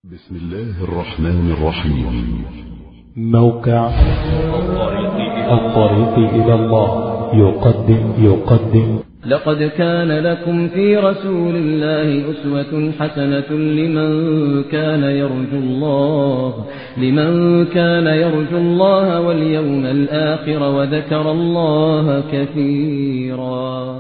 بسم الله الرحمن الرحيم. موقع الطريق إلى الله يقدم لقد كان لكم في رسول الله أسوة حسنة لمن كان يرجو الله واليوم الآخر وذكر الله كثيرا.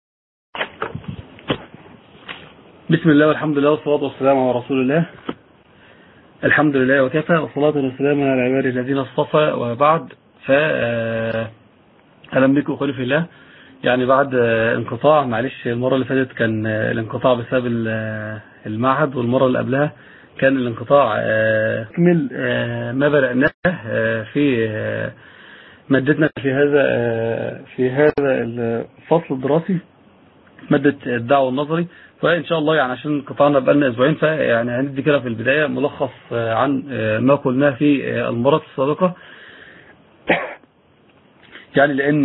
بسم الله والحمد لله والصلاة والسلام على رسول الله. الحمد لله وكفى والصلاة والسلام على عباد الذين اصطفى، وبعد فأهلا بكم أخواني في الله. يعني بعد انقطاع، معلش المرة اللي فاتت كان الانقطاع بسبب المعهد، والمرة اللي قبلها كان الانقطاع كمل ما بدأناه في مادتنا في هذا الفصل الدراسي، مادة الدعوة النظري. فإن شاء الله يعني عشان قطعنا بقالنا أسبوعين، فيعني هندي كده في البداية ملخص عن ما قلناه في المرات السابقة، يعني لأن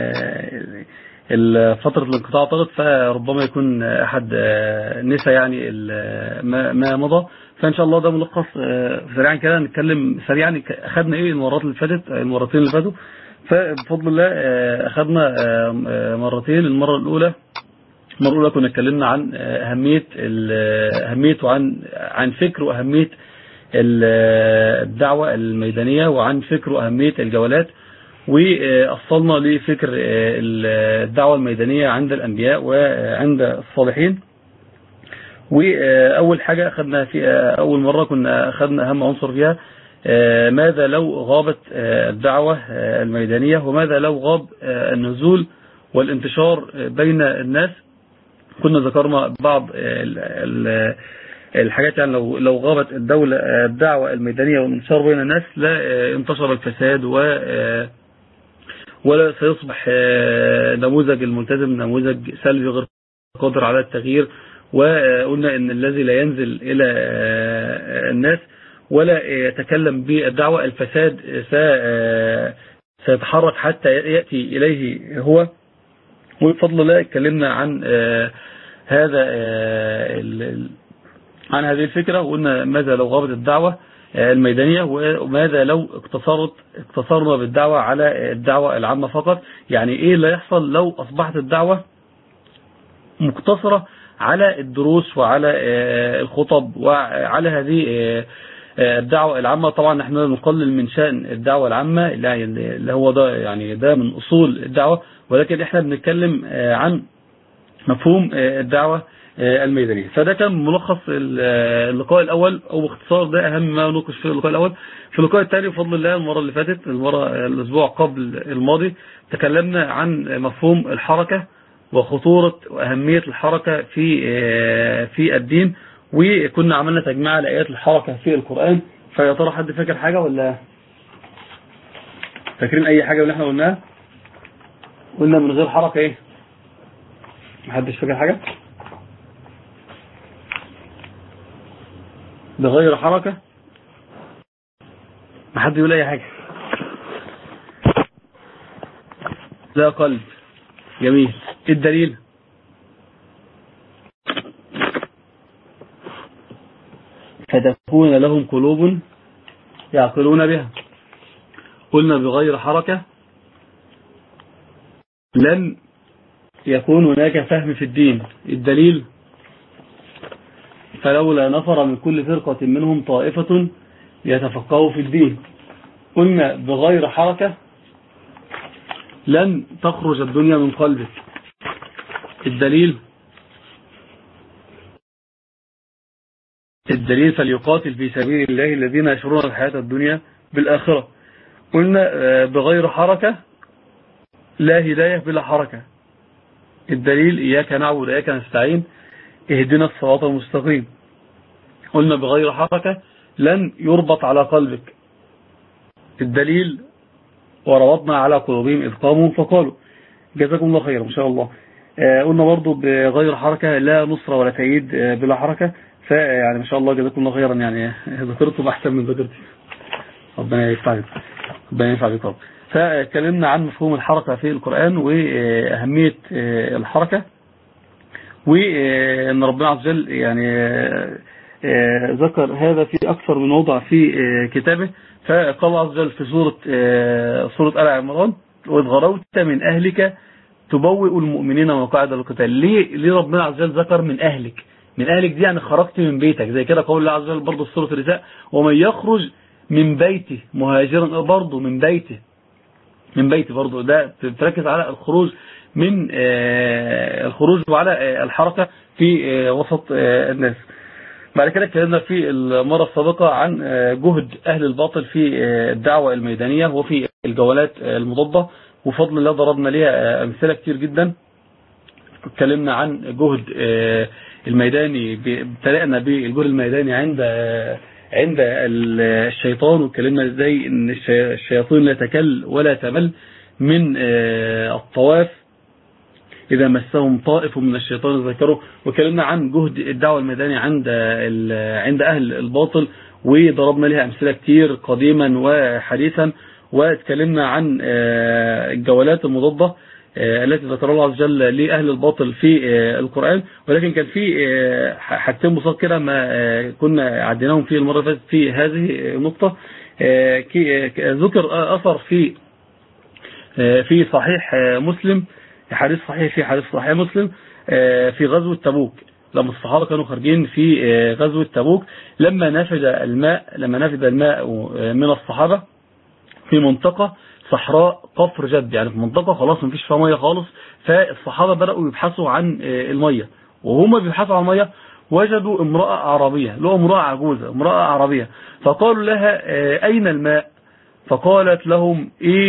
فترة الانقطاع طالت، فربما يكون أحد نسى يعني ما مضى. فإن شاء الله ده ملخص سريعا كده، نتكلم سريعا أخذنا إيه المرتين اللي فاتوا. فبفضل الله أخذنا مرتين. المرة الأولى كنا اتكلمنا عن أهمية وعن فكر وأهمية الدعوة الميدانية، وعن فكر وأهمية الجولات، وأصلنا لفكر الدعوة الميدانية عند الأنبياء وعند الصالحين. وأول حاجة أخذنا في أول مرة كنا أخذنا أهم عنصر فيها، ماذا لو غابت الدعوة الميدانية، وماذا لو غاب النزول والانتشار بين الناس. كنا ذكرنا بعض الحاجات، يعني لو غابت الدعوة الميدانية والانتشار بين الناس لا انتشر الفساد ولا سيصبح نموذج الملتزم نموذج سلبي غير قادر على التغيير. وقلنا ان الذي لا ينزل الى الناس ولا يتكلم بالدعوة، الفساد سيتحرك حتى يأتي إليه هو. وبفضل الله اتكلمنا عن هذه الفكرة، وقلنا ماذا لو غابت الدعوة الميدانية، وماذا لو اقتصرنا بالدعوة على الدعوة العامة فقط. يعني ايه اللي يحصل لو اصبحت الدعوة مقتصرة على الدروس وعلى الخطب وعلى هذه الدعوة العامة. طبعا احنا نقلل من شأن الدعوة العامة اللي هو ده، يعني ده من اصول الدعوة، ولكن احنا بنتكلم عن مفهوم الدعوة الميدانية. فده كان ملخص اللقاء الأول، أو باختصار ده أهم ما نناقش في اللقاء الأول. في اللقاء الثاني بفضل الله المرة اللي فاتت، الأسبوع قبل الماضي، تكلمنا عن مفهوم الحركة وخطورة وأهمية الحركة في الدين، وكنا عملنا تجميع لآيات الحركة في القرآن. فيا ترى حد فاكر حاجة ولا فاكرين أي حاجة اللي احنا قلناها؟ قلنا من غير حركة ايه؟ محدش فاكر حاجة؟ بغير حركة؟ محد يقول اي حاجة؟ لا قلب. جميل. ايه الدليل؟ فتكون لهم قلوب يعقلون بها. قلنا بغير حركة لن يكون هناك فهم في الدين. الدليل؟ فلولا نفر من كل فرقة منهم طائفة يتفقهوا في الدين. قلنا بغير حركة لن تخرج الدنيا من قلبك. الدليل؟ فليقاتل في سبيل الله الذين يشرون الحياة الدنيا بالآخرة. قلنا بغير حركة لا هداية بلا حركة. الدليل؟ إياك نعبد وإياك نستعين اهدنا الصراط المستقيم. قلنا بغير حركة لن يربط على قلبك. الدليل؟ وربطنا على قلوبهم إذ قاموا فقالوا. جزاكم الله خيرا إن شاء الله. قلنا برضو بغير حركة لا نصرة ولا تأييد بلا حركة. فيعني ما شاء الله جزاكم الله خيرا، يعني ذكرتم أحسن من ذكرتي. ربنا ينفع بكم. فكلمنا عن مفهوم الحركة في القرآن وأهمية الحركة، وأن ربنا عز وجل يعني ذكر هذا في أكثر من موضع في كتابه. فقال الله عز وجل في سورة آل عمران: وإذ غدوت من أهلك تبوئ المؤمنين مقاعد للقتال. ليه ربنا عز وجل ذكر من أهلك؟ من أهلك دي يعني خرجت من بيتك، زي كده قول الله عز وجل برضه في سورة النساء: ومن يخرج من بيته مهاجرا، برضه من بيته برضه، ده تركز على الخروج من الخروج وعلى الحركة في وسط الناس. بعد كده اتكلمنا في المرة السابقة عن جهد أهل الباطل في الدعوة الميدانية وفي الجولات المضادة، وفضل الله ضربنا ليها أمثلة كتير جدا. اتكلمنا عن جهد الميداني، ابتدأنا بالجهد الميداني عند الشيطان، واتكلمنا ازاي ان الشياطين لا تكل ولا تمل من الطواف إذا مسهم طائف من الشيطان ذكروا. وكلمنا عن جهد الدعوة الميداني عند أهل الباطل، وضربنا لها أمثلة كتير قديما وحديثا. واتكلمنا عن الجولات المضادة التي ذكر الله عز وجل لأهل الباطل في القرآن. ولكن كان في حاجتين بسيط كده ما كنا عديناهم في المرة اللي فاتت في هذه النقطة. ذكر أثر في صحيح مسلم، حديث صحيح مسلم في غزوة تبوك، لما الصحابة كانوا خارجين في غزوة تبوك، لما نفد الماء من الصحابة في منطقة صحراء قفر جد، يعني في منطقة خلاص مفيش فيها مية خالص. فالصحابة بدأوا يبحثوا عن المية، وهم بيبحثوا عن المية وجدوا امرأة عربية، لقوا امرأة عجوزة، امرأة عربية، فقالوا لها: أين الماء؟ فقالت لهم: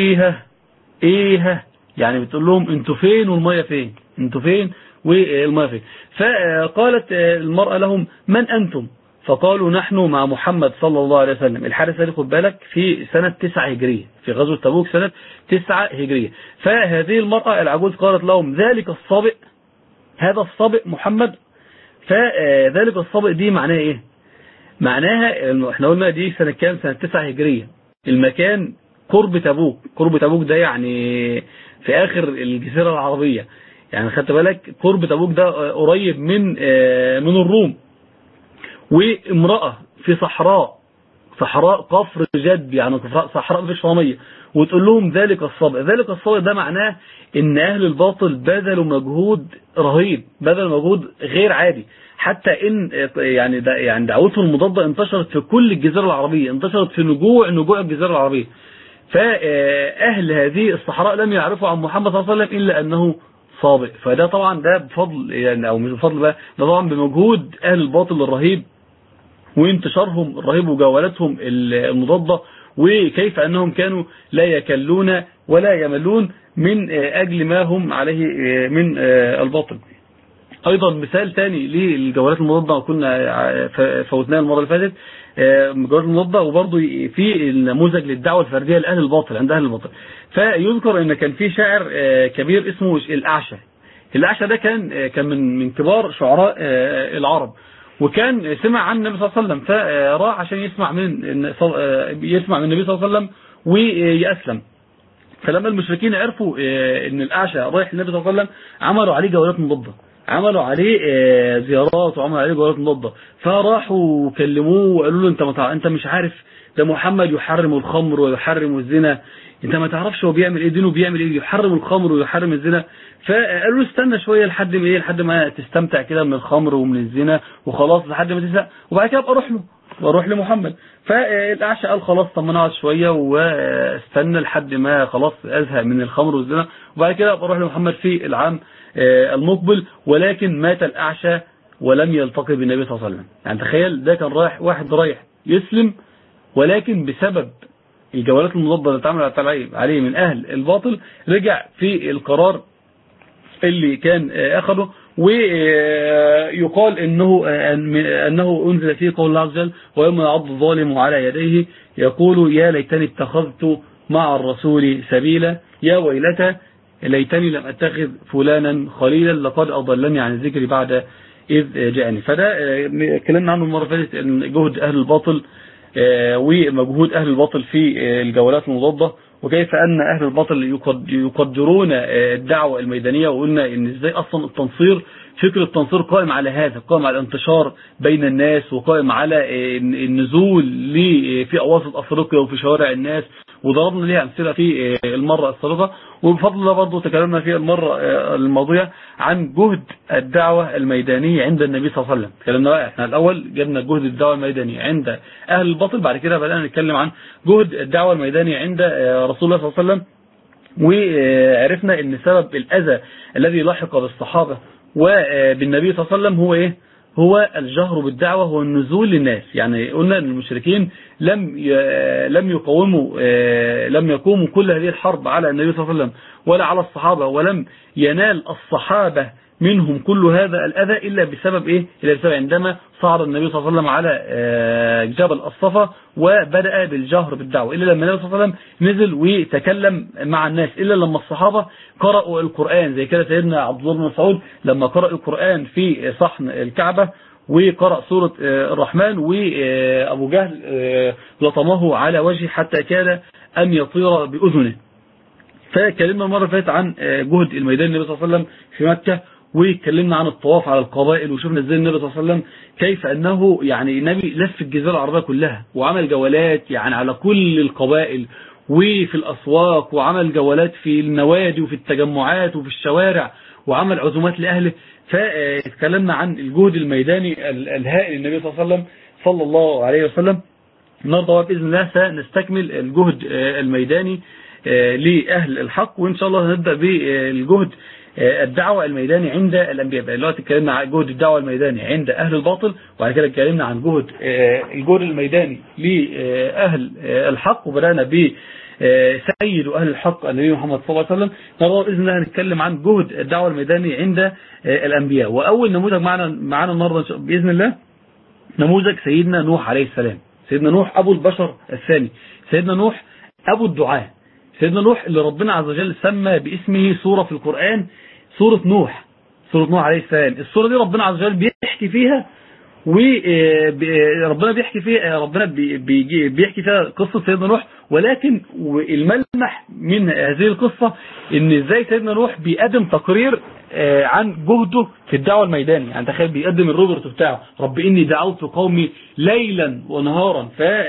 إيه يعني بتقول لهم انتوا فين والمية فين، انتوا فين والمية فين. فقالت المرأة لهم: من أنتم؟ فقالوا: نحن مع محمد صلى الله عليه وسلم. الحادثة دي خد بالك في سنة 9 هجرية، في غزوة تبوك سنة 9 هجرية. فهذه المرأة العجوز قالت لهم: ذلك الصابئ، هذا الصابئ محمد. فذلك الصابئ دي معناها ايه؟ معناها احنا قلنا دي سنة كام؟ سنة 9 هجرية. المكان قرب تبوك ده يعني في آخر الجزيرة العربية، يعني خدت بالك قرب تبوك ده قريب من الروم. وامرأة في صحراء قفر جد، يعني صحراء مفيش فيها ميه، وتقول لهم ذلك الصابئ ده معناه ان اهل الباطل بذلوا مجهود رهيب، بذلوا مجهود غير عادي، حتى ان يعني دعوتهم المضادة انتشرت في كل الجزيرة العربية، انتشرت في نجوع الجزيرة العربية. فأهل هذه الصحراء لم يعرفوا عن محمد صلى الله عليه وسلم إلا أنه صابئ. فده طبعا ده بفضل، يعني أو مش بفضل بقى، ده طبعا بمجهود أهل الباطل الرهيب وانتشارهم الرهيب وجولاتهم المضادة، وكيف أنهم كانوا لا يكلون ولا يملون من أجل ما هم عليه من الباطل. أيضا مثال تاني للجولات المضادة كنا فوتناها المرة اللي فاتت، جولات المضادة، وبرضه في النموذج للدعوة الفردية لأهل الباطل عند أهل الباطل. فيذكر أن كان في شاعر كبير اسمه الأعشى ده كان من كبار شعراء العرب، وكان سمع عن النبي صلى الله عليه وسلم، فراح عشان يسمع من النبي صلى الله عليه وسلم ويأسلم. فلما المشركين عرفوا ان الأعشى رايح للنبي صلى الله عليه وسلم، عملوا عليه جولات مضادة، عملوا عليه زيارات وعملوا عليه جولات مضادة. فراحوا كلموه وقالوا له: انت مش عارف ده محمد يحرم الخمر ويحرم الزنا، انت ما تعرفش هو بيعمل ايه، دينه بيعمل ايه، يحرم الخمر ويحرم الزنا. فقالوا له: استنى شوية لحد ما تستمتع كده من الخمر ومن الزنا وخلاص، لحد ما تزهق وبعد كده ابقى اروح لمحمد. فالأعشى قال: خلاص، طب ما نقعد شوية واستنى لحد ما خلاص ازهق من الخمر والزنا وبعد كده ابقى اروح لمحمد في العام المقبل. ولكن مات الأعشى ولم يلتقي بالنبي صلى الله عليه وسلم. يعني تخيل، ده كان واحد رايح يسلم، ولكن بسبب الجولات المضادة اللي اتعمل عليه من أهل الباطل رجع في القرار اللي كان أخذه. ويقال أنه أنزل فيه قول الله عز وجل: ويوم يعض الظالم على يديه يقول يا ليتني اتخذت مع الرسول سبيلا، يا ويلتى ليتني لم أتخذ فلانا خليلا لقد أضلني عن الذكر بعد إذ جاءني. فده كلامنا عنه المرة اللي فاتت، جهد أهل الباطل ومجهود أهل الباطل في الجولات المضادة وكيف أن أهل الباطل يقدرون الدعوة الميدانية، وقلنا إن إزاي أصلا التنصير، فكرة التنصير قائم على هذا، قائم على الانتشار بين الناس، وقائم على النزول في أواسط أفريقيا وفي شوارع الناس، وضربنا ليها أمثلة في المرة السابقة. وبفضل الله برضو تكلمنا في المرة الماضية عن جهد الدعوة الميدانية عند النبي صلى الله عليه وسلم. تكلمنا بقى احنا الأول جبنا جهد الدعوة الميدانية عند أهل الباطل، بعد كده بدأنا نتكلم عن جهد الدعوة الميدانية عند رسول الله صلى الله عليه وسلم، وعرفنا ان سبب الأذى الذي لحق بالصحابة وبالنبي صلى الله عليه وسلم هو ايه؟ هو الجهر بالدعوة، هو النزول للناس. يعني قلنا ان المشركين لم يقوموا كل هذه الحرب على النبي صلى الله عليه وسلم ولا على الصحابة، ولم ينال الصحابة منهم كل هذا الأذى إلا بسبب إيه؟ إلا بسبب عندما صعد النبي صلى الله عليه وسلم على جبل الصفا وبدأ بالجهر بالدعوة، إلا لما النبي صلى الله عليه وسلم نزل وتكلم مع الناس، إلا لما الصحابة قرأوا القرآن، زي كده سيدنا عبد الله بن مسعود لما قرأ القرآن في صحن الكعبة وقرأ سورة الرحمن، وأبو جهل لطمه على وجهه حتى كاد أن يطير بأذنه. فكلمنا المرة فاتت عن جهد الميدان النبي صلى الله عليه وسلم في مكة، واتكلمنا عن الطواف على القبائل، وشفنا ازاي النبي صلى الله عليه وسلم كيف انه يعني النبي لف الجزيرة العربية كلها، وعمل جولات يعني على كل القبائل وفي الاسواق، وعمل جولات في النوادي وفي التجمعات وفي الشوارع، وعمل عزومات لأهله. فاتكلمنا عن الجهد الميداني الهائل للنبي صلى الله عليه وسلم. النهارده بإذن الله سنستكمل الجهد الميداني لأهل الحق، وإن شاء الله هنبدأ بالجهد الدعوة الميداني عند الأنبياء. دلوقتي اتكلمنا عن جهد الدعوة الميداني عند أهل الباطل، وبعد كده اتكلمنا عن الجهد الميداني لأهل الحق، وبدأنا بسيد أهل الحق النبي محمد صلى الله عليه وسلم. النهارده بإذن الله هنتكلم عن جهد الدعوة الميداني عند الأنبياء. وأول نموذج معنا النهارده بإذن الله نموذج سيدنا نوح عليه السلام. سيدنا نوح أبو البشر الثاني، سيدنا نوح أبو الدعاء، سيدنا نوح اللي ربنا عز وجل سمى باسمه سورة في القرآن، سورة نوح عليه السلام. السورة دي ربنا عز وجل بيحكي فيها، وربنا بيحكي فيها قصة سيدنا نوح، ولكن الملمح من هذه القصة ان ازاي سيدنا نوح بيقدم تقرير عن جهده في الدعوة الميداني. يعني تخيل بيقدم الروبرت بتاعه، رب إني دعوت قومي ليلا ونهارا.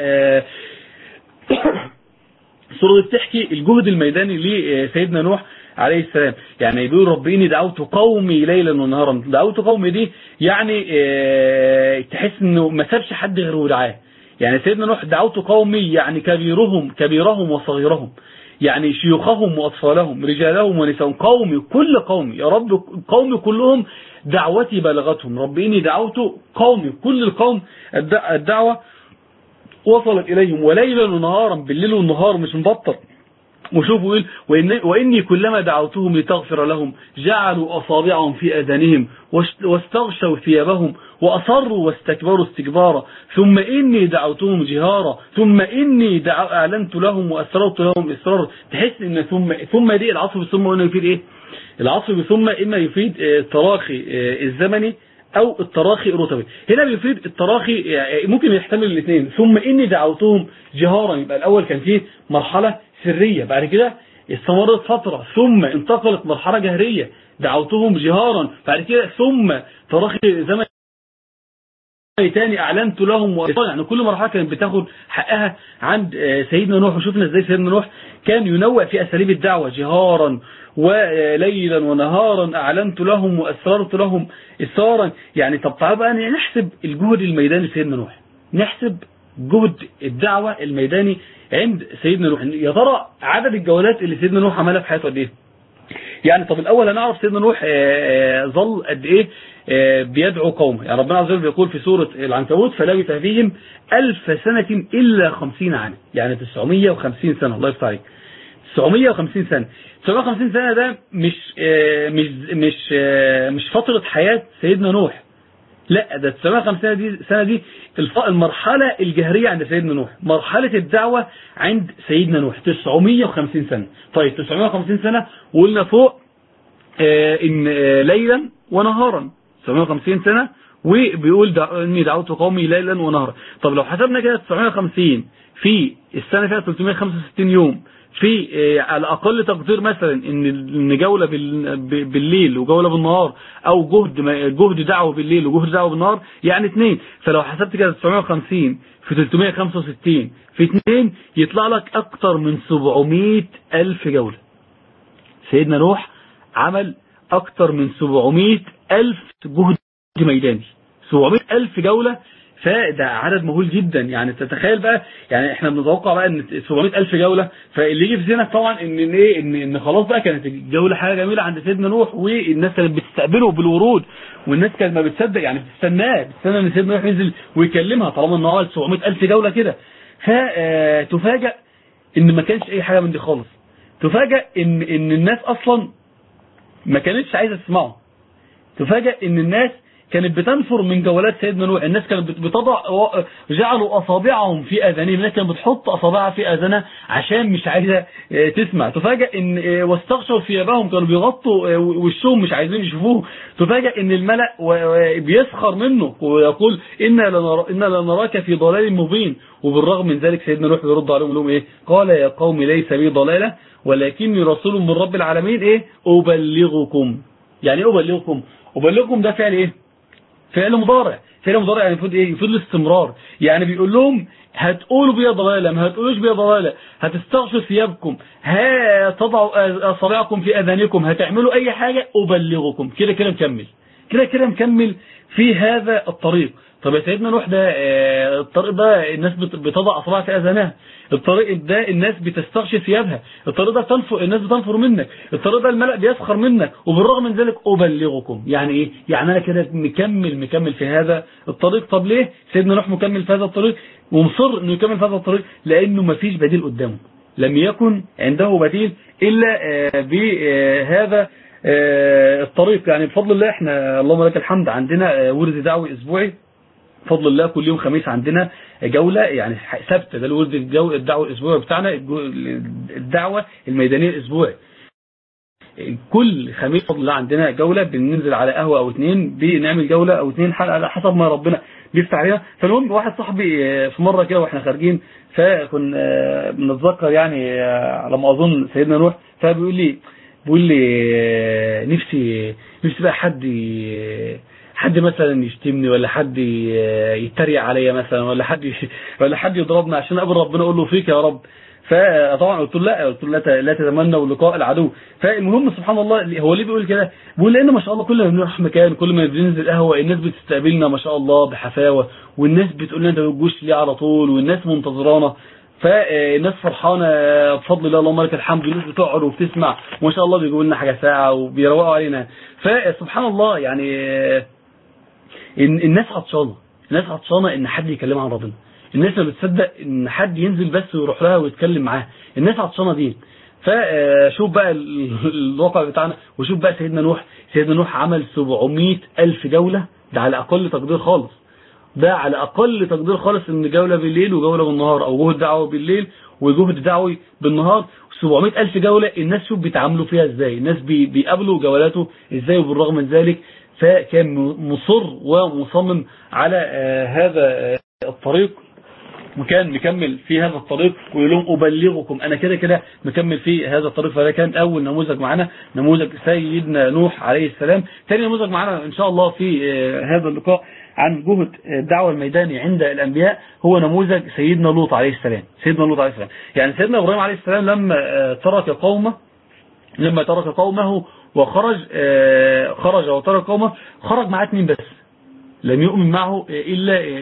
السورة دي بتحكي الجهد الميداني لسيدنا نوح عليه السلام. يعني بيقول رب إني دعوت قومي ليلا ونهارا. دعوت قومي دي يعني تحس انه ما سابش حد غيره ودعاه. يعني سيدنا نوح دعوت قومي يعني كبيرهم وصغيرهم، يعني شيوخهم وأطفالهم، رجالهم ونساءهم، قومي كل قومي، يا رب قومي كلهم دعوتي بلغتهم. رب إني دعوت قومي، كل القوم الدعوة وصلت إليهم، وليلا ونهارا، بالليل والنهار مش مبطل. وشوفوا وإني كلما دعوتهم لتغفر لهم جعلوا أصابعهم في أذانهم واستغشوا ثيابهم وأصروا واستكبروا استكبارا ثم إني دعوتهم جهارا ثم إني أعلنت لهم وأسررت لهم إسرارا. تحس إن ثم دي العصر بثم إنه يفيد إيه؟ العصر بثم إما يفيد التراخي الزمني أو التراخي الرتبي. هنا بيفيد التراخي، ممكن يحتمل الاثنين. ثم إني دعوتهم جهارا، يبقى الأول كان فيه مرحلة سرية، بعد كده استمرت فترة ثم انتقلت مرحلة جهرية دعوتهم جهارا، بعد كده ثم تراخي زمني تاني أعلنت لهم يعني كل مرحلة كانت بتاخد حقها عند سيدنا نوح. وشوفنا ازاي سيدنا نوح كان ينوع في أساليب الدعوة، جهارا وليلا ونهارا، أعلنت لهم وأسررت لهم إسرارا. يعني طب تعالوا بقى نحسب الجهد الميداني سيدنا نوح، نحسب جهد الدعوة الميداني عند سيدنا نوح. يا ترى عدد الجولات اللي سيدنا نوح عملها في حياته قد ايه؟ يعني طب الأول هنعرف سيدنا نوح ظل قد ايه بيدعو قومه. يعني ربنا عز وجل بيقول في سورة العنكبوت فلبث فيهم 1000 سنة إلا 50 عاما، يعني 950 سنة. الله يفتح عليك، 950 سنة. 950 سنة ده مش فترة حياة سيدنا نوح، لا ده 950 سنة دي المرحلة الجهرية عند سيدنا نوح، مرحلة الدعوة عند سيدنا نوح 950 سنة. طيب 950 سنة وقلنا فوق إن ليلا ونهارا 950 سنة، وبيقول إني دعوت قومي ليلا ونهارا. طب لو حسبنا كده 950 في السنة فيها 365 يوم في على أقل تقدير مثلا إن جولة بالليل وجولة بالنهار، أو جهد دعوة بالليل وجهد دعوة بالنهار، يعني 2. فلو حسبت كده 950 في 365 في 2 يطلع لك أكتر من 700,000 جولة. سيدنا نوح عمل أكتر من 700,000 جهد ميداني، 700,000 جولة. فده عدد مهول جدا. يعني تتخيل بقى، يعني احنا بنتوقع بقى ان 700,000 جولة، فاللي يجي في ذهنك طبعا ان خلاص بقى كانت الجولة حاجة جميلة عند سيدنا نوح، والناس كانت بتستقبله بالورود، والناس كانت ما بتصدق، يعني بتستنى ان سيدنا نوح ينزل ويكلمها طالما انه عمل 700,000 جولة كده. فتفاجأ ان ما كانش اي حاجة من دي خالص. تفاجأ ان الناس اصلا ما كانتش عايزة تسمعه. تفاجأ ان الناس كانت بتنفر من جولات سيدنا نوح. الناس كانت بتضع، جعلوا أصابعهم في أذانهم، الناس كانت بتحط أصابعها في أذانها عشان مش عايزة تسمع. تفاجأ إن واستغشوا ثيابهم، كانوا بيغطوا وشهم مش عايزين يشوفوه. تفاجأ إن الملأ بيسخر منه ويقول إنا لنراك في ضلال مبين. وبالرغم من ذلك سيدنا نوح بيرد عليهم يقول لهم إيه؟ قال يا قوم ليس بي ضلالة ولكني رسول من رب العالمين إيه؟ أبلغكم. يعني إيه أبلغكم؟ أبلغكم ده فعل إيه؟ فعل مضارع. فعل مضارع يعني يفيد ايه؟ يفيد الاستمرار. يعني بيقول لهم هتقولوا بيا ضلاله، ما هتقولوش بيا ضلاله، هتستغشوا ثيابكم، هتضعوا اصابعكم في اذانكم، هتعملوا اي حاجه أبلغكم. كده كده مكمل، كده كده مكمل في هذا الطريق. طب يا سيدنا نوح ده الطريق ده الناس بتضع اصابعها في اذانها، الطريق ده الناس بتستغشي ثيابها، الطريق ده الناس بتنفر منك، الطريق ده الملأ بيسخر منك، وبالرغم من ذلك أبلغكم. يعني ايه؟ يعني انا كده مكمل في هذا الطريق. طب ليه سيدنا نوح مكمل في هذا الطريق ومصر انه يكمل في هذا الطريق؟ لانه مفيش بديل قدامه، لم يكن عنده بديل الا بهذا الطريق. يعني بفضل الله احنا اللهم لك الحمد عندنا ورد دعوي اسبوعي بفضل الله، كل يوم خميس عندنا جولة يعني ثابته. ده الورد الدعوة الاسبوعي بتاعنا، الدعوة الميدانية الاسبوعي. كل خميس بفضل الله عندنا جولة، بننزل على قهوة او 2، بنعمل جولة او 2 حلقة على حسب ما ربنا بيفتح علينا. فالمهم واحد صاحبي في مرة كده واحنا خارجين، فكنا بنتذكر يعني على ما اظن سيدنا نوح، فبيقول لي نفسي بقى حد مثلا يشتمني، ولا حد يتريق عليا مثلا، ولا حد يضربني عشان اقابل ربنا اقول له فيك يا رب. فطبعا قلت له لا تتمنوا لقاء العدو. فالمهم سبحان الله، هو ليه بيقول كده؟ بيقول لان ما شاء الله كل ما بنروح مكان، كل ما بننزل قهوه، الناس بتستقبلنا ما شاء الله بحفاوه، والناس بتقول لنا انت ما بتجوش ليه على طول، والناس منتظرانا، فالناس فرحانه بفضل الله اللهم لك الحمد. الناس بتقعد وبتسمع وما شاء الله، بيجيبوا لنا حاجه ساعه وبيروقوا علينا. فسبحان الله يعني الناس عطشانه ان حد يكلمها عن ربنا. الناس ما بتصدق ان حد ينزل بس ويروح لها ويتكلم معاها. الناس عطشانه دي. فشوف بقى الواقع بتاعنا، وشوف بقى سيدنا نوح عمل 700,000 جولة. ده على اقل تقدير خالص، ان جولة بالليل وجولة بالنهار، او جهد دعوة بالليل وجهد دعوي بالنهار. 700,000 جولة. الناس شوف بيتعاملوا فيها ازاي، الناس بيقابلوا جولاته ازاي. وبالرغم من ذلك فكان مصر ومصمم على هذا الطريق، وكان مكمل في هذا الطريق، ويقول لهم أبلغكم، أنا كده كده مكمل في هذا الطريق. فده كان أول نموذج معنا، نموذج سيدنا نوح عليه السلام. ثاني نموذج معنا إن شاء الله في هذا اللقاء عن جهد الدعوة الميداني عند الأنبياء، هو نموذج سيدنا لوط عليه السلام. يعني سيدنا إبراهيم عليه السلام لما ترك قومه وخرج وترك قومه، خرج معاه 2 بس، لم يؤمن معه إلا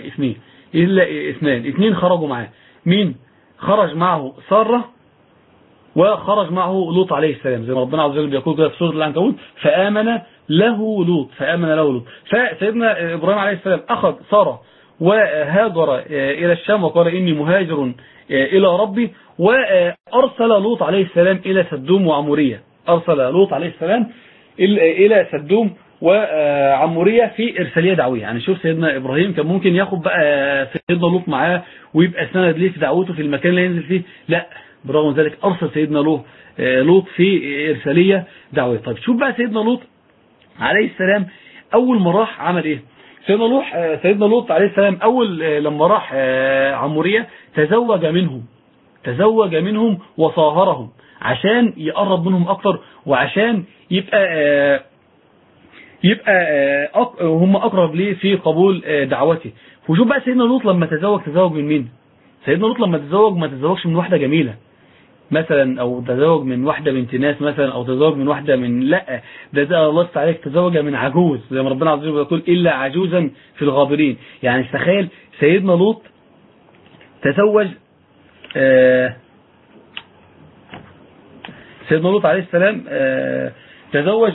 2 خرجوا معاه. مين؟ خرج معه سارة، وخرج معه لوط عليه السلام، زي ما ربنا عز وجل بيقول كده في سورة العنكبوت، فآمن له لوط. فسيدنا إبراهيم عليه السلام أخذ سارة وهاجر إلى الشام، وقال إني مهاجر إلى ربي، وأرسل لوط عليه السلام إلى سدوم وعمورية. إلى سدوم وعمورية في إرسالية دعوية. يعني شوف سيدنا إبراهيم كان ممكن ياخد بقى سيدنا لوط معاه ويبقى سند ليه في دعوته في المكان اللي ينزل فيه، لا، برغم ذلك أرسل سيدنا لوط في إرسالية دعوية. طيب شوف بقى سيدنا لوط عليه السلام أول ما راح عمل إيه؟ سيدنا لوط عليه السلام أول لما راح عمورية تزوج منهم. تزوج منهم وصاهرهم عشان يقرب منهم أكتر، وعشان يبقى هم أقرب ليه في قبول دعوته. وشوف بقى سيدنا لوط لما تزوج من مين؟ سيدنا لوط لما تزوج ما تزوجش من واحدة جميلة مثلا، أو تزوج من واحدة بنت ناس مثلا، أو تزوج من واحدة لا، ده الله عليك تزوج من عجوز، زي ما ربنا عز وجل يقول إلا عجوزا في الغابرين. يعني تخيل سيدنا لوط تزوج سيدنا لوط عليه السلام تزوج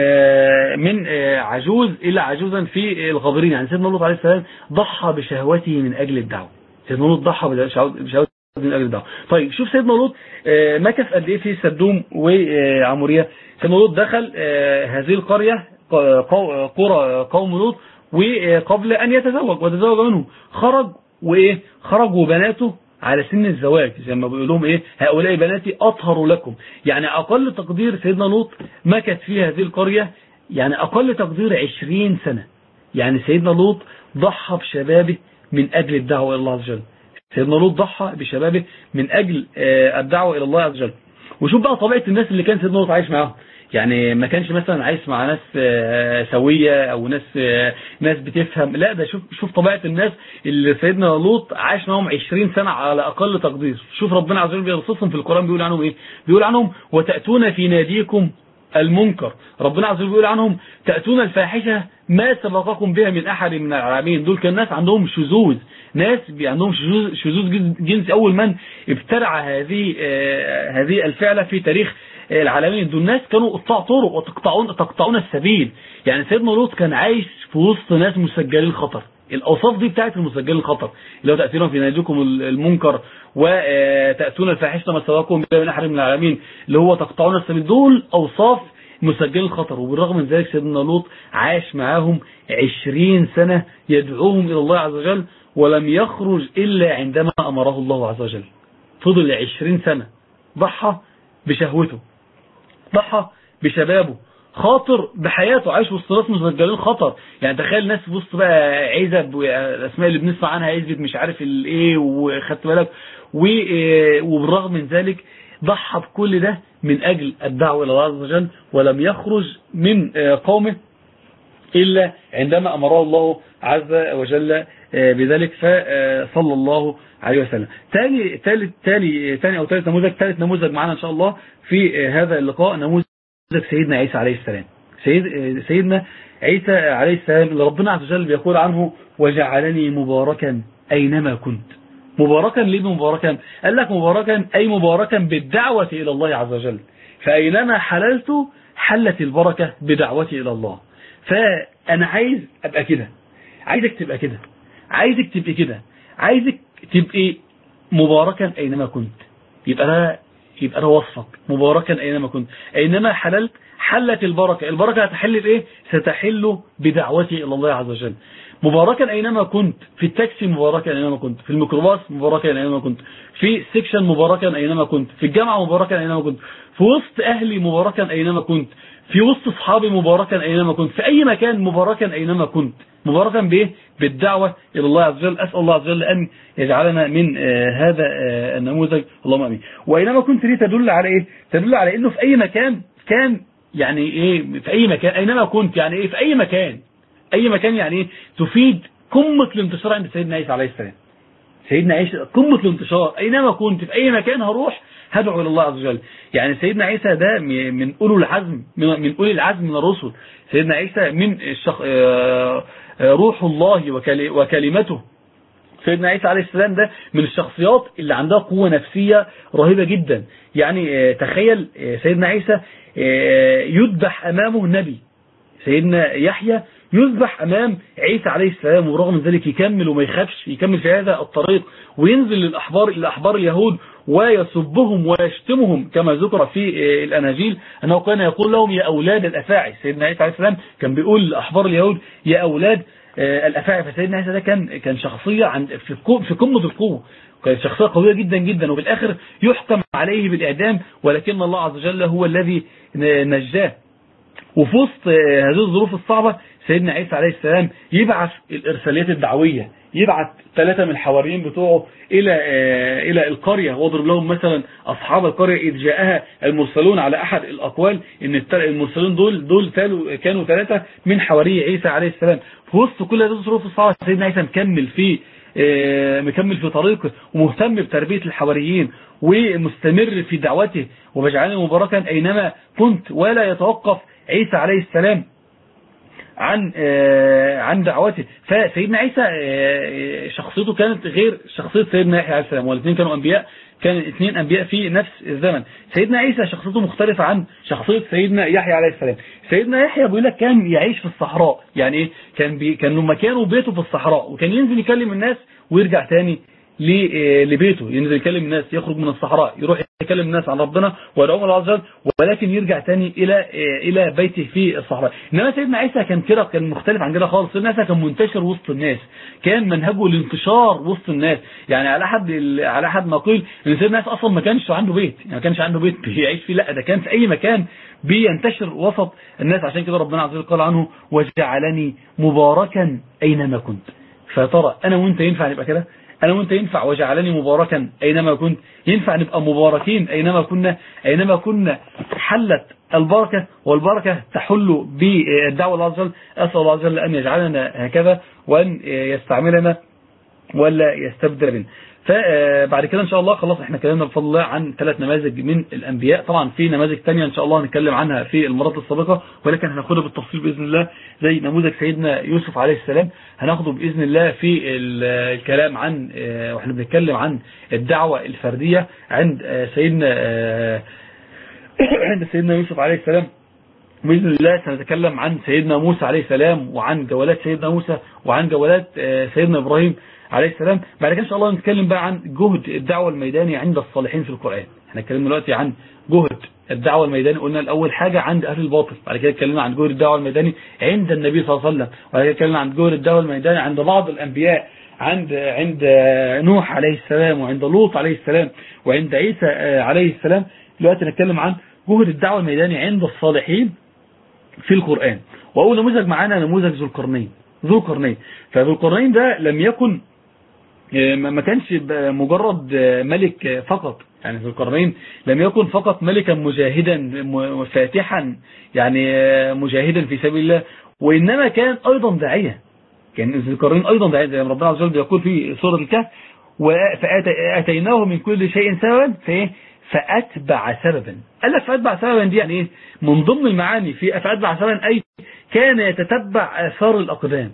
من عجوز إلى عجوزا في الغابرين. يعني سيدنا لوط عليه السلام ضحى بشهوته من أجل الدعوة. سيدنا لوط ضحى بشهوته من أجل الدعوة. طيب شوف سيدنا لوط مكث قد إيه في سدوم وعمورية. سيدنا لوط دخل هذه القرية قرى قوم لوط، وقبل أن يتزوج وتزوج منهم خرج وبناته على سن الزواج، زي ما بيقول لهم هؤلاء بناتي أطهر لكم. يعني أقل تقدير سيدنا لوط مكث في هذه القرية، يعني أقل تقدير 20 سنة. يعني سيدنا لوط ضحى بشبابه من أجل الدعوة إلى الله عز وجل. سيدنا لوط ضحى بشبابه من أجل الدعوة إلى الله عز وجل. وشوف بقى طبيعة الناس اللي كان سيدنا لوط عايش معاهم. يعني ما كانش مثلا عايش مع ناس سوية أو ناس بتفهم، لا، ده شوف طبيعة الناس اللي سيدنا لوط عاش معهم 20 سنة على أقل تقدير. شوف ربنا عز وجل بيوصفهم في القرآن، بيقول عنهم بيقول عنهم وتأتون في ناديكم المنكر. ربنا عز وجل بيقول عنهم تأتون الفاحشة ما سبقكم بها من أحد من العالمين. دول كان ناس عندهم شذوذ، ناس عندهم شذوذ جنسي. أول من ابتدع هذه الفعلة في تاريخ العالمين. دول ناس كانوا قطاع طرق وتقطعون السبيل. يعني سيدنا لوط كان عايش في وسط ناس مسجلين الخطر. الأوصاف دي بتاعت المسجلين الخطر، اللي هو تأتون في ناديكم المنكر وتأتون الفاحشة ما سبقكم بها من أحد من العالمين، اللي هو تقطعون السبيل. دول أوصاف مسجلين الخطر. وبالرغم من ذلك سيدنا لوط عاش معاهم 20 سنة يدعوهم إلى الله عز وجل، ولم يخرج إلا عندما أمره الله عز وجل. فضل 20 سنة ضحى بشهوته، ضحى بشبابه، خاطر بحياته، عايش وسط ناس مسجلين خطر. يعني تخيل ناس في وسط بقى عزب والاسماء اللي بنسمع عنها، عزبت مش عارف الايه، وخدت بالك، وبالرغم من ذلك ضحى بكل ده من اجل الدعوه الى الله عز وجل، ولم يخرج من قومه الا عندما امره الله عز وجل بذلك، فصلى الله عليه وسلم. ثالث نموذج معنا ان شاء الله في هذا اللقاء، نموذج سيدنا عيسى عليه السلام. سيدنا عيسى عليه السلام اللي ربنا عز وجل بيقول عنه وجعلني مباركا أينما كنت. مباركا ليه مباركا؟ قال لك مباركا أي مباركا بالدعوة إلى الله عز وجل، فأينما حللت حلت البركة بدعوتي إلى الله. فأنا عايز أبقى كده، عايزك تبقى كده، عايزك تبقى كده، عايزك تبقى مباركا أينما كنت. يبقى ده وصفك، مباركا أينما كنت. أينما حللت حلت البركة. البركة هتحل بإيه؟ ستحل بدعوتي إلى الله عز وجل. مباركا أينما كنت، في التاكسي مباركا أينما كنت، في الميكروباص مباركا أينما كنت، في سيكشن مباركا أينما كنت، في الجامعة مباركا أينما كنت، في وسط أهلي مباركا أينما كنت، في وسط أصحابي مباركا أينما كنت، في أي مكان مباركا أينما كنت. مباركا بإيه؟ بالدعوة إلى الله عز وجل. أسأل الله عز وجل أن يجعلنا من هذا النموذج، اللهم آمين. وأينما كنت دي تدل على إيه؟ تدل على إنه في أي مكان كان، يعني إيه في أي مكان؟ أينما كنت يعني إيه؟ في أي مكان. أي مكان يعني إيه؟ تفيد قمة الانتشار عند سيدنا عيسى عليه السلام. سيدنا عيسى قمة الانتشار، أينما كنت في أي مكان هروح هدعو إلى الله عز وجل. يعني سيدنا عيسى ده من أولي العزم، من أولي العزم من الرسل. سيدنا عيسى من روح الله وكلمته. سيدنا عيسى عليه السلام ده من الشخصيات اللي عندها قوة نفسية رهيبة جدا. يعني تخيل سيدنا عيسى يذبح أمامه النبي سيدنا يحيى، يذبح أمام عيسى عليه السلام، ورغم ذلك يكمل وما يخافش، يكمل في هذا الطريق، وينزل للأحبار اليهود ويسبهم ويشتمهم كما ذكر في الأناجيل أنه كان يقول لهم يا أولاد الأفاعي. سيدنا عيسى عليه السلام كان بيقول لأحبار اليهود يا أولاد الأفاعي. فسيدنا عيسى ده كان شخصية في قمة القوة، كان شخصية قوية جدا جدا، وفي الآخر يحكم عليه بالإعدام، ولكن الله عز وجل هو الذي نجاه. وفي وسط هذه الظروف الصعبة سيدنا عيسى عليه السلام يبعث الإرساليات الدعوية، يبعت 3 من الحواريين بتوعه إلى القرية، واضرب لهم مثلا أصحاب القرية إذ جاءها المرسلون، على أحد الأقوال إن المرسلون دول كانوا 3 من حواري عيسى عليه السلام. في وسط كل هذه الظروف الصعبة سيدنا عيسى مكمل في طريقه، ومهتم بتربية الحواريين، ومستمر في دعوته، وبجعلني مباركا أينما كنت، ولا يتوقف عيسى عليه السلام عن دعوته. فسيدنا عيسى شخصيته كانت غير شخصية سيدنا يحيى عليه السلام، والاثنين كانوا أنبياء، كان 2 أنبياء في نفس الزمن. سيدنا عيسى شخصيته مختلفة عن شخصية سيدنا يحيى عليه السلام. سيدنا يحيى بيقول لك كان يعيش في الصحراء، يعني ايه؟ كان مكانه بيته في الصحراء، وكان ينزل يكلم الناس ويرجع تاني لبيته، ينزل يكلم الناس، يخرج من الصحراء يروح يكلم الناس عن ربنا ويدعوهم الله عز وجل، ولكن يرجع تاني الى بيته في الصحراء. انما سيدنا عيسى كان كده، كان مختلف عن كده خالص. سيدنا عيسى كان منتشر وسط الناس، كان منهجه الانتشار وسط الناس. يعني على حد ما قيل ان سيدنا عيسى اصلا ما كانش عنده بيت، يعني ما كانش عنده بيت بيعيش فيه، لا ده كان في اي مكان بينتشر وسط الناس. عشان كده ربنا عز وجل قال عنه وجعلني مباركا اينما كنت. فترى انا وانت ينفع نبقى كده؟ أنا وأنت ينفع وجعلني مباركا أينما كنت؟ ينفع نبقى مباركين أينما كنا حلت البركة، والبركة تحل بالدعوة الله عز وجل. أسأل الله عز وجل أن يجعلنا هكذا، وأن يستعملنا ولا يستبدل بنا. فبعد كده إن شاء الله خلاص احنا كلامنا بفضل الله عن 3 نماذج من الأنبياء. طبعا في نماذج تانية إن شاء الله هنتكلم عنها في المرات السابقة، ولكن هناخدها بالتفصيل بإذن الله، زي نموذج سيدنا يوسف عليه السلام هناخده بإذن الله في الكلام عن واحنا بنتكلم عن الدعوة الفردية عند سيدنا يوسف عليه السلام. بإذن الله سنتكلم عن سيدنا موسى عليه السلام، وعن جولات سيدنا موسى، وعن جولات سيدنا إبراهيم عليه السلام. بعد كده إن شاء الله نتكلم بقى عن جهد الدعوة الميداني عند الصالحين في القرآن. احنا اتكلمنا دلوقتي عن جهد الدعوة الميداني، قلنا الأول حاجة عند أهل الباطل، بعد كده اتكلمنا عن جهد الدعوة الميداني عند النبي صلى الله عليه وسلم، بعد كده اتكلمنا عن جهد الدعوة الميداني عند بعض الأنبياء، عند نوح عليه السلام، وعند لوط عليه السلام، وعند عيسى عليه السلام. دلوقتي نتكلم عن جهد الدعوة الميداني عند الصالحين في القرآن. وأول نموذج معانا نموذج ذو القرنين. فذو القرنين ده لم يكن، ما كانش مجرد ملك فقط، يعني ذو القرنين لم يكن فقط ملكا مجاهدا فاتحا، يعني مجاهدا في سبيل الله، وإنما كان أيضا داعية. كان ذو القرنين أيضا داعية، زي ربنا عز وجل يقول في سورة الكهف فأتيناه من كل شيء سببا فأتبع سببا. قال لك فأتبع سببا دي يعني إيه؟ من ضمن المعاني في فأتبع سببا أي كان يتتبع آثار الأقدام،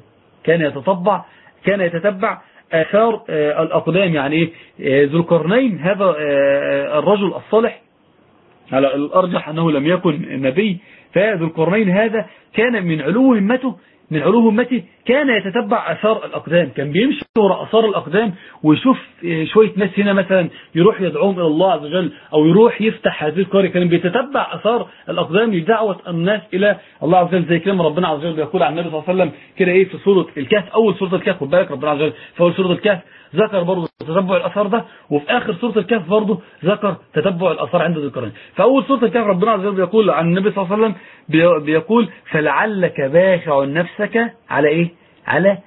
كان يتتبع آثار الأقدام. يعني إيه؟ ذو القرنين هذا الرجل الصالح، على الأرجح أنه لم يكن نبي، فذو القرنين هذا كان من علو همته كان يتتبع آثار الأقدام، كان بيمشي وراء آثار الأقدام ويشوف شوية ناس هنا مثلا يروح يدعوهم إلى الله عز وجل، أو يروح يفتح هذه القرية، كان بيتتبع آثار الأقدام لدعوة الناس إلى الله عز وجل. زي كلام ربنا عز وجل بيقول عن النبي صلى الله عليه وسلم كده إيه في سورة الكهف، أول سورة الكهف، خد بالك ربنا عز وجل في أول سورة الكهف ذكر برضه تتبع الأثار ده، وفي آخر سورة الكهف برضه ذكر تتبع الأثار عند ذو القرنين. فأول سورة الكهف ربنا عز وجل بيقول عن النبي صلى الله عليه وسلم بيقول فلعلك باخع نفسك على إيه؟ على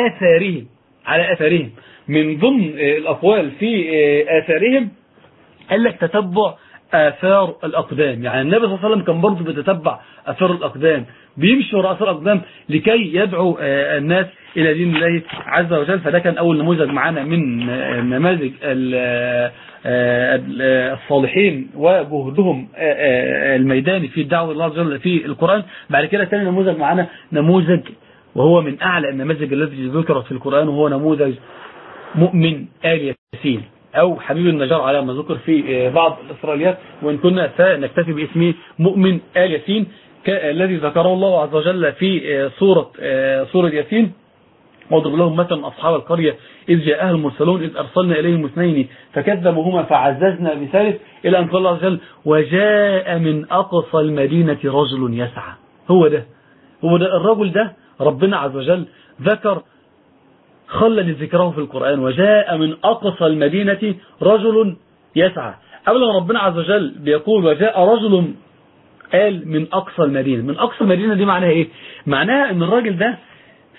آثارهم. من ضمن الأقوال في آثارهم قال لك تتبع آثار الأقدام، يعني النبي صلى الله عليه وسلم كان برضه بيتتبع آثار الأقدام، بيمشي وراء آثار الأقدام لكي يدعو الناس إلى دين الله عز وجل. فده كان أول نموذج معانا من نماذج الصالحين وجهدهم الميداني في الدعوة الله عز وجل في القرآن. بعد كده ثاني نموذج معانا نموذج وهو من أعلى النماذج التي ذكرت في القرآن، وهو نموذج مؤمن آل ياسين أو حبيب النجار على ما ذكر في بعض الإسرائيليات، وإن كنا سنكتفي باسمه مؤمن آل ياسين الذي ذكره الله عز وجل في سورة ياسين. واضرب لهم مثلا أصحاب القرية إذ جاءها المرسلون إذ أرسلنا إليهم 2 فكذبوهما فعززنا بثالث، إلى أن قال الله عز وجل وجاء من أقصى المدينة رجل يسعى. هو ده الرجل ده ربنا عز وجل ذكر خلد ذكره في القرآن، وجاء من أقصى المدينة رجل يسعى. قبل ما ربنا عز وجل بيقول وجاء رجل قال من أقصى المدينة. من أقصى المدينة دي معناها إيه؟ معناها إن الراجل ده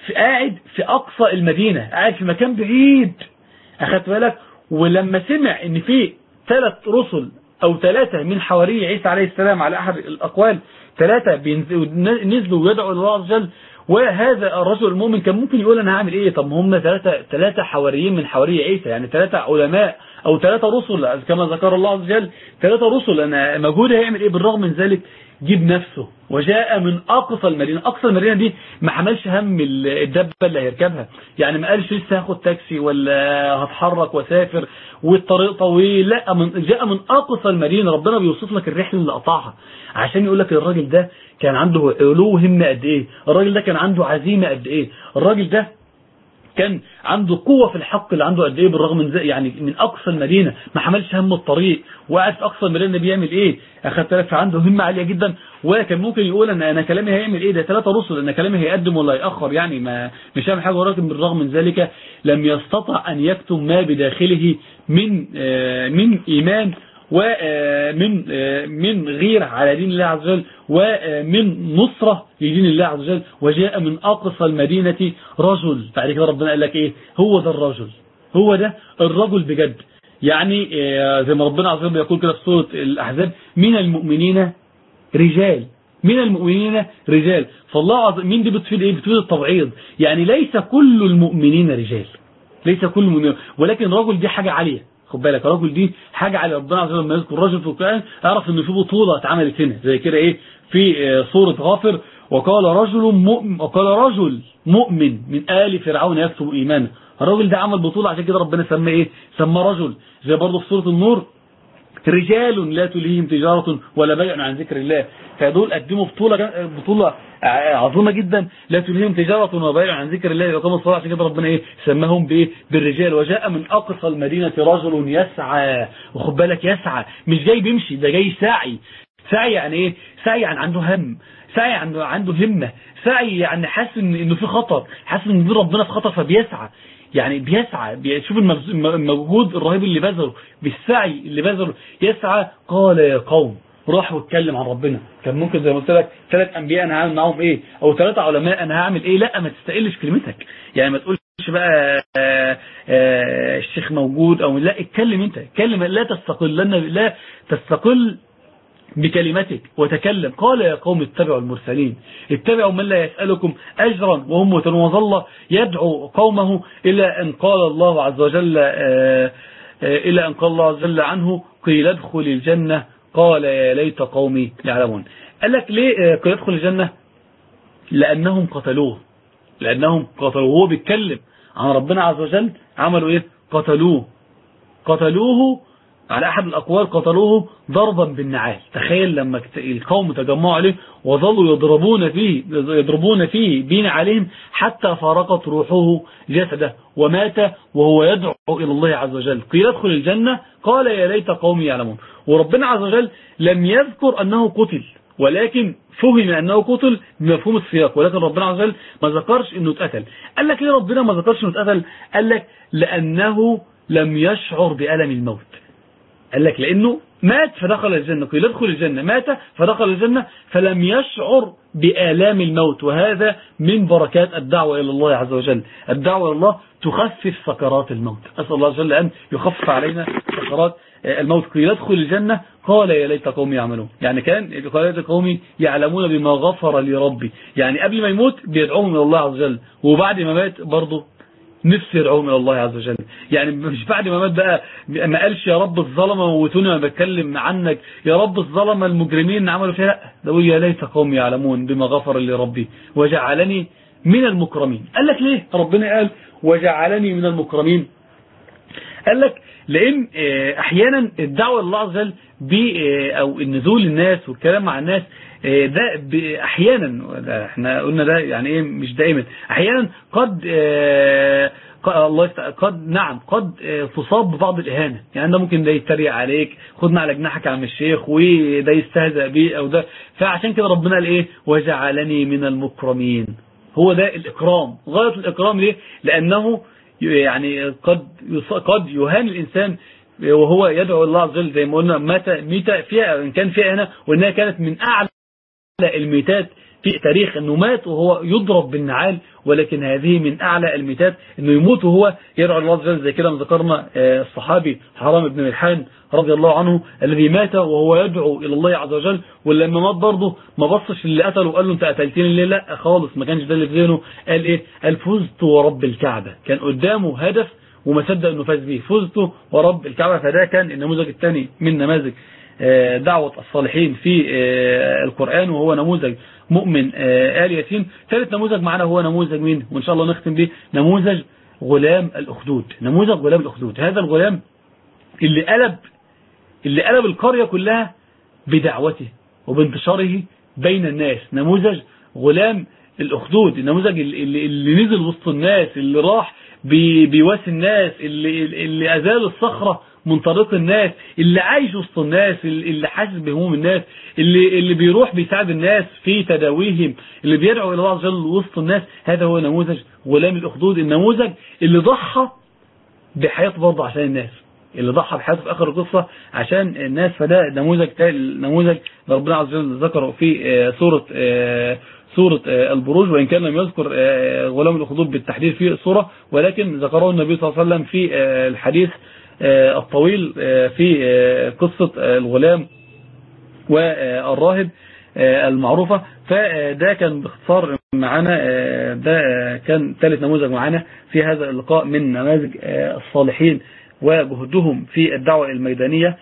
قاعد في أقصى المدينة، قاعد في مكان بعيد، أخذت بالك. ولما سمع إن في 3 رسل أو 3 من حواري عيسى عليه السلام على أحد الأقوال، 3 نزلوا ويدعوا الله عز وجل، وهذا الرجل المؤمن كان ممكن يقول أنا هعمل إيه؟ طب هم 3 حواريين من حواري عيسى، يعني 3 علماء أو 3 رسل كما ذكر الله عز وجل، 3 رسل، أنا مجهود هيعمل إيه؟ بالرغم من ذلك جيب نفسه وجاء من أقصى المدينة. أقصى المدينة دي ما حملش هم الدبة اللي هيركبها، يعني ما قالش لسه هاخد تاكسي ولا هتحرك وسافر والطريق طويل، لا، جاء من أقصى المدينة. ربنا بيوصف لك الرحلة اللي قطعها عشان يقول لك الراجل ده كان عنده علو همة قد إيه، الراجل ده كان عنده عزيمة قد إيه، الراجل ده كان عنده قوة في الحق اللي عنده قد ايه، بالرغم من يعني من اقصى المدينة ما حملش هم الطريق، وقاعد في اقصى المدينة بيعمل ايه؟ اخدت بالك، عنده همة عالية جدا. وكان ممكن يقول انا كلامي هيعمل ايه؟ ده 3 رسل، انا كلامي هيقدم ولا هيأخر، يعني ما مش هعمل حاجة، ولكن بالرغم من ذلك لم يستطع ان يكتم ما بداخله من ايمان ومن غير على دين الله عز وجل، ومن نصرة لدين الله عز وجل. وجاء من أقصى المدينة رجل، بعد كده ربنا قال لك إيه؟ هو ده الرجل، هو ده الرجل بجد. يعني زي ما ربنا عز وجل يقول كده في سورة الأحزاب: من المؤمنين رجال، من المؤمنين رجال. فالله عز وجل مين دي بتفيد إيه؟ بتفيد التبعيض، يعني ليس كل المؤمنين رجال، ليس كل المؤمنين، ولكن رجل دي حاجة عالية. خد بالك، الرجل دي حاجة على ربنا عز وجل. لما يذكر الرجل في القرآن اعرف ان في بطولة اتعملت هنا زي كده ايه في سورة غافر: وقال رجل مؤمن من آل فرعون يكتب إيمانه. الرجل ده عمل بطولة، عشان كده ربنا سماه ايه؟ سماه رجل. زي برضه في سورة النور: رجال لا تلهيهم تجارة ولا بيع عن ذكر الله. فدول قدموا بطولة عظيمة جدا، لا تلهيهم تجارة ولا بيع عن ذكر الله وإقام الصلاة. عشان كده ربنا ايه؟ سماهم بايه؟ بالرجال. وجاء من أقصى المدينة رجل يسعى. وخد بالك، يسعى مش جاي بيمشي، ده جاي ساعي. سعي يعني ايه؟ سعي يعني عنده هم، سعي عنده همة، سعي يعني حاسس انه في خطر، حاسس ان دين ربنا في خطر فبيسعى. يعني بيسعى، بيشوف المجهود الرهيب اللي بذله، بالسعي اللي بذله يسعى. قال يا قوم، راح واتكلم عن ربنا. كان ممكن زي ما قلت لك 3 انبياء انا هعمل معاهم ايه، او 3 علماء انا هعمل ايه. لا، ما تستقلش كلمتك، يعني ما تقولش بقى الشيخ موجود او لا. اتكلم انت، اتكلم، لا تستقل بكلمتك وتكلم. قال يا قوم اتبعوا المرسلين، اتبعوا من لا يسألكم أجرا وهم مهتدون. وظل يدعو قومه إلى أن قال الله عز وجل عنه: قيل ادخل الجنة قال يا ليت قومي يعلمون. قال لك ليه قيل ادخل الجنة؟ لأنهم قتلوه، هو بيتكلم عن ربنا عز وجل. عملوا ايه؟ قتلوه على أحد الأقوال قتلوه ضربا بالنعال. تخيل لما القوم تجمعوا عليه وظلوا يضربون فيه بنعالهم حتى فارقت روحه جسده ومات وهو يدعو إلى الله عز وجل. قيل ادخل الجنة قال يا ليت قومي يعلمون. وربنا عز وجل لم يذكر أنه قتل، ولكن فهم أنه قتل بمفهوم السياق، ولكن ربنا عز وجل ما ذكرش أنه اتقتل. قال لك ليه ربنا ما ذكرش أنه اتقتل؟ قال لك لأنه لم يشعر بألم الموت. قال لك لأنه مات فدخل الجنة. قيل ادخل الجنة، مات فدخل الجنة، فلم يشعر بآلام الموت. وهذا من بركات الدعوة إلى الله عز وجل. الدعوة إلى الله تخفف سكرات الموت. أسأل الله عز وجل أن يخفف علينا سكرات الموت. قيل ادخل الجنة قال يا ليت قومي يعملون، يعني كان قال يا ليت قومي يعلمون بما غفر لي ربي. يعني قبل ما يموت بيدعوهم إلى الله عز وجل، وبعد ما مات برضه نفسي يدعوهم إلى الله عز وجل. يعني مش بعد ما مات بقى ما قالش يا رب الظلمة موتوني ما بتكلم عنك، يا رب الظلمة المجرمين عملوا فيها، لا، ده يا ليت قومي يعلمون بما غفر لي ربي وجعلني من المكرمين. قال لك ليه ربنا قال وجعلني من المكرمين؟ قال لك لأن أحيانا الدعوة الله عز وجل أو النزول للناس والكلام مع الناس ده أحيانا، احنا قلنا ده يعني ايه مش دائما، أحيانا قد تصاب ببعض الإهانة. يعني ده ممكن ده يتريق عليك، خدنا على جناحك يا عم الشيخ، وده يستهزأ بيه أو ده. فعشان كده ربنا قال ايه وجعلني من المكرمين. هو ده الإكرام، غاية الإكرام. ليه؟ لأنه يعني قد يهان الإنسان وهو يدعو الله عز وجل، زي ما قلنا ميتة فيها إن كان فيها هنا، وإنها كانت من أعلى الميتات في تاريخ أنه مات وهو يضرب بالنعال، ولكن هذه من أعلى الميتات، أنه يموت وهو يدعو الله عز وجل. زي كده ذكرنا الصحابي حرام بن ملحان رضي الله عنه الذي مات وهو يدعو إلى الله عز وجل، ولما مات برضه ما بصش اللي قتله وقال له أنت قتلتني ليه، لا خالص، ما كانش ده اللي في ذهنه. قال إيه؟ قال فزت ورب الكعبة. كان قدامه هدف وما صدق انه فاز به، فزت ورب الكعبة. فده كان النموذج الثاني من نماذج دعوة الصالحين في القرآن، وهو نموذج مؤمن آل ياسين. ثالث نموذج معنا هو نموذج مين، وإن شاء الله نختم به، نموذج غلام الأخدود. نموذج غلام الأخدود، هذا الغلام اللي قلب القرية كلها بدعوته وبانتشاره بين الناس. نموذج غلام الأخدود، النموذج اللي نزل وسط الناس، اللي راح بيواسي الناس، اللي أزال الصخرة من طريق الناس، اللي عايش وسط الناس، اللي حاسس بهموم الناس، اللي بيروح بيساعد الناس في تداويهم، اللي بيدعو إلى الله عز وجل وسط الناس. هذا هو نموذج غلام الأخدود، النموذج اللي ضحى بحياته برضه عشان الناس، اللي ضحى بحياته في آخر القصة عشان الناس. فده نموذج ربنا عز وجل ذكره في سورة البروج، وإن كان لم يذكر غلام الأخدود بالتحديد في السورة، ولكن ذكره النبي صلى الله عليه وسلم في الحديث الطويل في قصة الغلام والراهب المعروفة. فده كان باختصار معنا، ده كان ثالث نموذج معنا في هذا اللقاء من نماذج الصالحين وجهدهم في الدعوة الميدانية.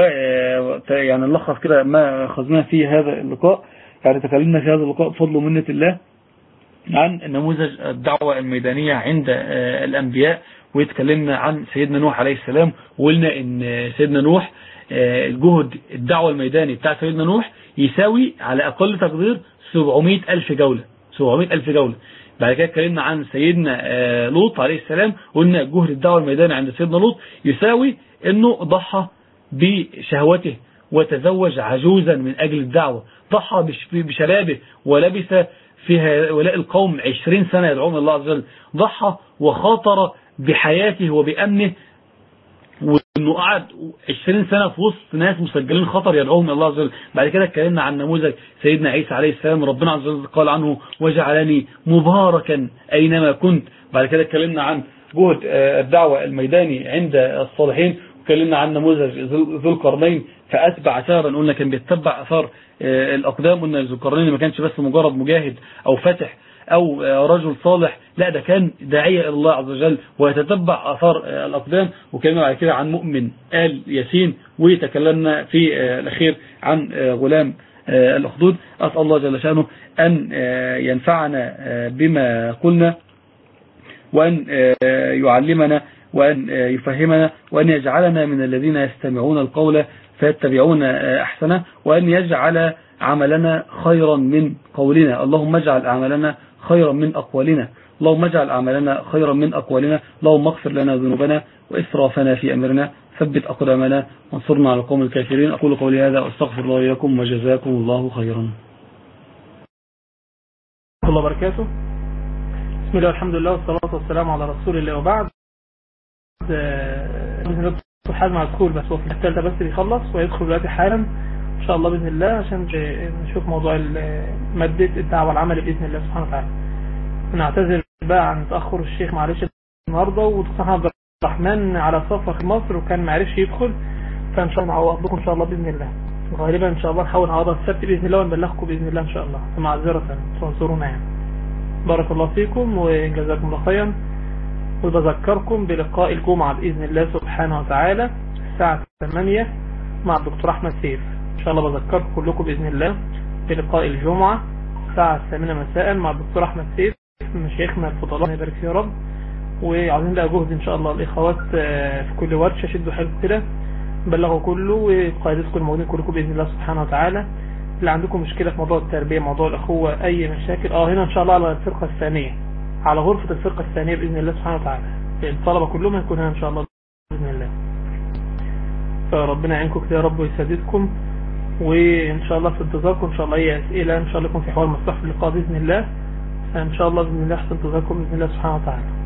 ويعني نلخص كده ما أخذناه في هذا اللقاء. يعني تكلمنا في هذا اللقاء بفضل ومنة الله عن نموذج الدعوة الميدانية عند الأنبياء، ويتكلمنا عن سيدنا نوح عليه السلام، وقلنا ان سيدنا نوح الجهد الدعوة الميداني بتاع سيدنا نوح يساوي على أقل تقدير 700,000 جولة. 700,000 جولة. بعد كده اتكلمنا عن سيدنا لوط عليه السلام، قلنا جهد الدعوة الميداني عند سيدنا لوط يساوي انه ضحى بشهوته وتزوج عجوزا من أجل الدعوة، ضحى بشبابه ولبس في هؤلاء القوم 20 سنة يدعون الله عز وجل، ضحى وخاطر بحياته وبأمنه، وانه قعد 20 سنة في وسط ناس مسجلين خطر يدعوهم الله عز وجل. بعد كده اتكلمنا عن نموذج سيدنا عيسى عليه السلام، ربنا عز وجل قال عنه وجعلني مباركا أينما كنت. بعد كده اتكلمنا عن جهد الدعوة الميداني عند الصالحين، واتكلمنا عن نموذج ذو القرنين فأتبع أثارا، قلنا كان بيتبع أثار الأقدام. قلنا ذو القرنين ما كانش بس مجرد مجاهد أو فتح أو رجل صالح، لا ده كان داعية إلى الله عز وجل ويتتبع آثار الأقدام. وكلمنا بعد كده عن مؤمن آل ياسين، وتكلمنا في الأخير عن غلام الأخدود. أسأل الله جل شأنه أن ينفعنا بما قلنا، وأن يعلمنا، وأن يفهمنا، وأن يجعلنا من الذين يستمعون القول فيتبعون أحسنه، وأن يجعل عملنا خيرا من قولنا. اللهم اجعل أعمالنا خيرا من أقوالنا، اللهم اجعل أعمالنا خيرا من أقوالنا. اللهم اغفر لنا ذنوبنا وإسرافنا في أمرنا، ثبت أقدامنا وانصرنا على القوم الكافرين. أقول قولي هذا واستغفر الله لكم وجزاكم الله خيرا. الله وبركاته. بسم الله والحمد لله والصلاة والسلام على رسول الله، وبعد. حاجة مع الدخول بس، هو في الثالثة بس بيخلص ويدخل دلوقتي حالا إن شاء الله بإذن الله، عشان نشوف موضوع مادة الدعوة العملي بإذن الله سبحانه وتعالى. نعتذر بقى عن تأخر الشيخ معلش النهاردة، ودكتور عبد الرحمن على سفر في مصر وكان معرفش يدخل، فإن شاء الله نعوض لكم إن شاء الله بإذن الله، وغالبا إن شاء الله نحاول نعوضها السبت بإذن الله ونبلغكم بإذن الله إن شاء الله، فمعذرة تنصرونا يعني. بارك الله فيكم وجزاكم الله خيرا، وبذكركم بلقاء الجمعة بإذن الله سبحانه وتعالى الساعة 8 مع الدكتور أحمد سيف. إن شاء الله بذكركم كلكم بإذن الله بلقاء الجمعة الساعة 8 مساء مع الدكتور أحمد سيف من مشايخنا الفضلاء، يبارك فيه يا رب. وعاوزين بقى جهد إن شاء الله الإخوات في كل ورشة، شدوا حيلكم كده، بلغوا كله، وقائدتكم الموجودين كلكم بإذن الله سبحانه وتعالى. اللي عندكم مشكلة في موضوع التربية، موضوع الأخوة، أي مشاكل هنا إن شاء الله على الفرقة الثانية، على غرفة الفرقة الثانية بإذن الله سبحانه وتعالى. الطلبة كلهم هيكون هنا إن شاء الله بإذن الله. فربنا يعينكم كده يا رب ويسددكم، وإن شاء الله في انتظاركم إن شاء الله أي أسئلة إن شاء الله يكون في حوار مفتوح في اللقاء بإذن الله. إن شاء الله بإذن الله في انتظاركم بإذن الله سبحانه وتعالى.